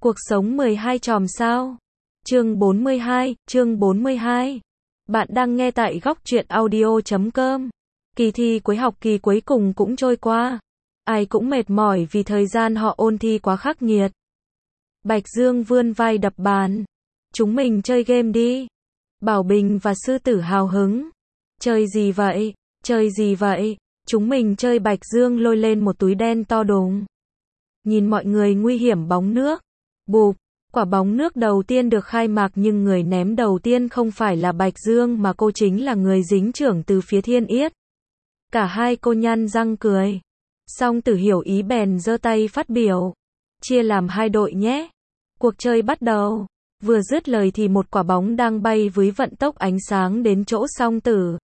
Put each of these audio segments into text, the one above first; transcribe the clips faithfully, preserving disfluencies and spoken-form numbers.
Cuộc sống mười hai chòm sao? Chương bốn mươi hai, chương bốn mươi hai. Bạn đang nghe tại góc truyện audio chấm com. Kỳ thi cuối học kỳ cuối cùng cũng trôi qua. Ai cũng mệt mỏi vì thời gian họ ôn thi quá khắc nghiệt. Bạch Dương vươn vai đập bàn. Chúng mình chơi game đi. Bảo Bình và Sư Tử hào hứng. Chơi gì vậy? Chơi gì vậy? Chúng mình chơi. Bạch Dương lôi lên một túi đen to đùng. Nhìn mọi người nguy hiểm bóng nước. Bụp, quả bóng nước đầu tiên được khai mạc nhưng người ném đầu tiên không phải là Bạch Dương mà cô chính là người dính chưởng từ phía Thiên Yết. Cả hai cô nhăn răng cười. Song Tử hiểu ý bèn giơ tay phát biểu. Chia làm hai đội nhé. Cuộc chơi bắt đầu. Vừa dứt lời thì một quả bóng đang bay với vận tốc ánh sáng đến chỗ Song Tử.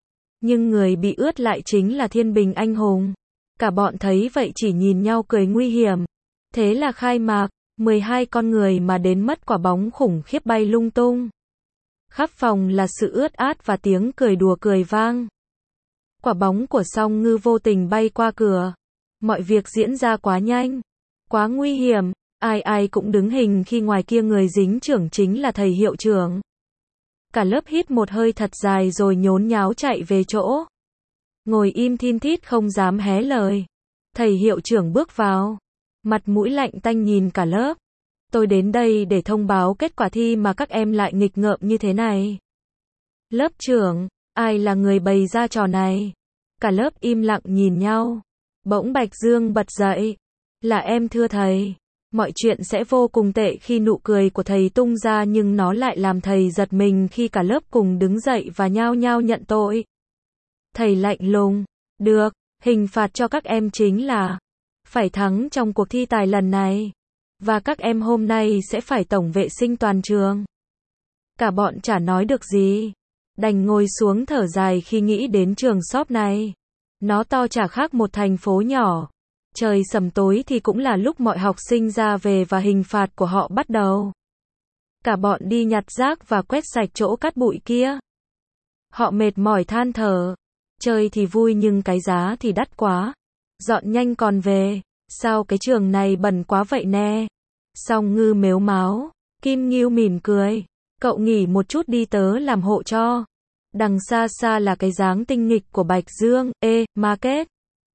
Nhưng người bị ướt lại chính là Thiên Bình anh hùng. Cả bọn thấy vậy chỉ nhìn nhau cười nguy hiểm. Thế là khai mạc. mười hai con người mà đến mất quả bóng khủng khiếp bay lung tung. Khắp phòng là sự ướt át và tiếng cười đùa cười vang. Quả bóng của Song Ngư vô tình bay qua cửa. Mọi việc diễn ra quá nhanh, quá nguy hiểm, ai ai cũng đứng hình khi ngoài kia người dính chưởng chính là thầy hiệu trưởng. Cả lớp hít một hơi thật dài rồi nhốn nháo chạy về chỗ. Ngồi im thin thít không dám hé lời. Thầy hiệu trưởng bước vào. Mặt mũi lạnh tanh nhìn cả lớp. Tôi đến đây để thông báo kết quả thi mà các em lại nghịch ngợm như thế này. Lớp trưởng, ai là người bày ra trò này? Cả lớp im lặng nhìn nhau. Bỗng Bạch Dương bật dậy. Là em thưa thầy. Mọi chuyện sẽ vô cùng tệ khi nụ cười của thầy tung ra nhưng nó lại làm thầy giật mình khi cả lớp cùng đứng dậy và nhao nhao nhận tội. Thầy lạnh lùng. Được, hình phạt cho các em chính là phải thắng trong cuộc thi tài lần này. Và các em hôm nay sẽ phải tổng vệ sinh toàn trường. Cả bọn chả nói được gì. Đành ngồi xuống thở dài khi nghĩ đến trường shop này. Nó to chả khác một thành phố nhỏ. Trời sầm tối thì cũng là lúc mọi học sinh ra về và hình phạt của họ bắt đầu. Cả bọn đi nhặt rác và quét sạch chỗ cát bụi kia. Họ mệt mỏi than thở. Chơi thì vui nhưng cái giá thì đắt quá. Dọn nhanh còn về. Sao cái trường này bẩn quá vậy nè? Song Ngư mếu máo. Kim Ngưu mỉm cười. Cậu nghỉ một chút đi tớ làm hộ cho. Đằng xa xa là cái dáng tinh nghịch của Bạch Dương. Ê, Market.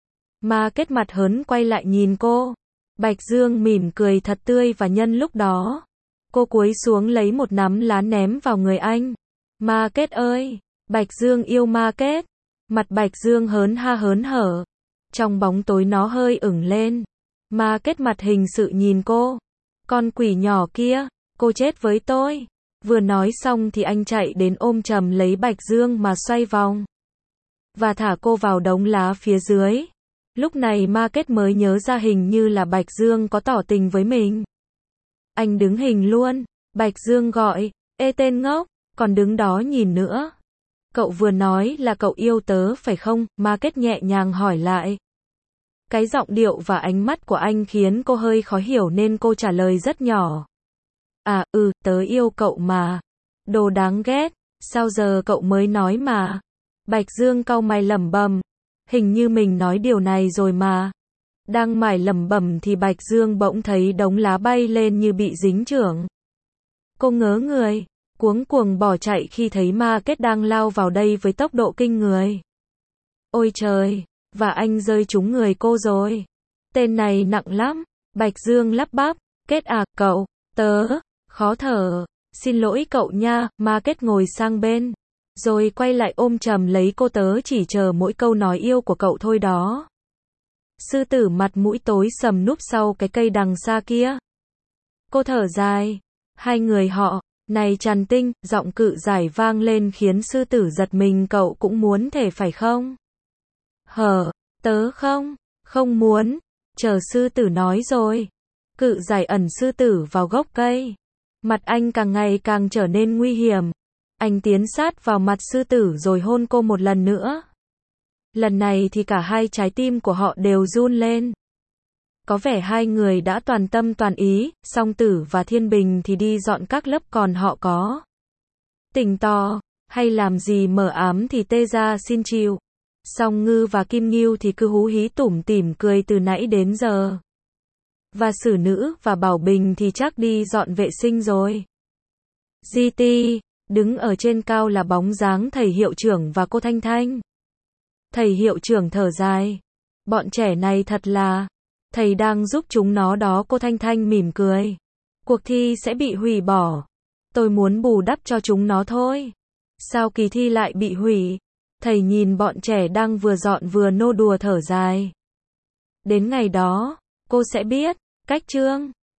Market mặt hớn quay lại nhìn cô. Bạch Dương mỉm cười thật tươi và nhân lúc đó. Cô cúi xuống lấy một nắm lá ném vào người anh. Market ơi! Bạch Dương yêu Market. Mặt Bạch Dương hớn ha hớn hở. Trong bóng tối nó hơi ửng lên. Market mặt hình sự nhìn cô. Con quỷ nhỏ kia, cô chết với tôi. Vừa nói xong thì anh chạy đến ôm chầm lấy Bạch Dương mà xoay vòng. Và thả cô vào đống lá phía dưới. Lúc này Market mới nhớ ra hình như là Bạch Dương có tỏ tình với mình. Anh đứng hình luôn. Bạch Dương gọi. Ê tên ngốc, còn đứng đó nhìn nữa. Cậu vừa nói là cậu yêu tớ phải không? Market nhẹ nhàng hỏi lại. Cái giọng điệu và ánh mắt của anh khiến cô hơi khó hiểu nên cô trả lời rất nhỏ. À, ừ, tớ yêu cậu mà. Đồ đáng ghét, sao giờ cậu mới nói mà. Bạch Dương cau mày lẩm bẩm. Hình như mình nói điều này rồi mà. Đang mải lẩm bẩm thì Bạch Dương bỗng thấy đống lá bay lên như bị dính chưởng. Cô ngớ người, cuống cuồng bỏ chạy khi thấy Market đang lao vào đây với tốc độ kinh người. Ôi trời, và anh rơi trúng người cô rồi. Tên này nặng lắm. Bạch Dương lắp bắp. Kết à, cậu, tớ, khó thở. Xin lỗi cậu nha. Market ngồi sang bên. Rồi quay lại ôm chầm lấy cô, tớ chỉ chờ mỗi câu nói yêu của cậu thôi đó. Sư Tử mặt mũi tối sầm núp sau cái cây đằng xa kia. Cô thở dài. Hai người họ, này Trần Tinh, giọng cự giải vang lên khiến Sư Tử giật mình. Cậu cũng muốn thể phải không? Hở, tớ không, không muốn. Chờ Sư Tử nói rồi. Cự giải ẩn Sư Tử vào gốc cây. Mặt anh càng ngày càng trở nên nguy hiểm. Anh tiến sát vào mặt Sư Tử rồi hôn cô một lần nữa. Lần này thì cả hai trái tim của họ đều run lên. Có vẻ hai người đã toàn tâm toàn ý, Song Tử và Thiên Bình thì đi dọn các lớp còn họ có tỉnh tò, hay làm gì mờ ám thì tê ra xin chịu. Song Ngư và Kim Ngưu thì cứ hú hí tủm tỉm cười từ nãy đến giờ. Và xử nữ và Bảo Bình thì chắc đi dọn vệ sinh rồi. giê tê, đứng ở trên cao là bóng dáng thầy hiệu trưởng và cô Thanh Thanh. Thầy hiệu trưởng thở dài. Bọn trẻ này thật là, thầy đang giúp chúng nó đó. Cô Thanh Thanh mỉm cười. Cuộc thi sẽ bị hủy bỏ. Tôi muốn bù đắp cho chúng nó thôi. Sao kỳ thi lại bị hủy? Thầy nhìn bọn trẻ đang vừa dọn vừa nô đùa thở dài. Đến ngày đó, cô sẽ biết. Cách chương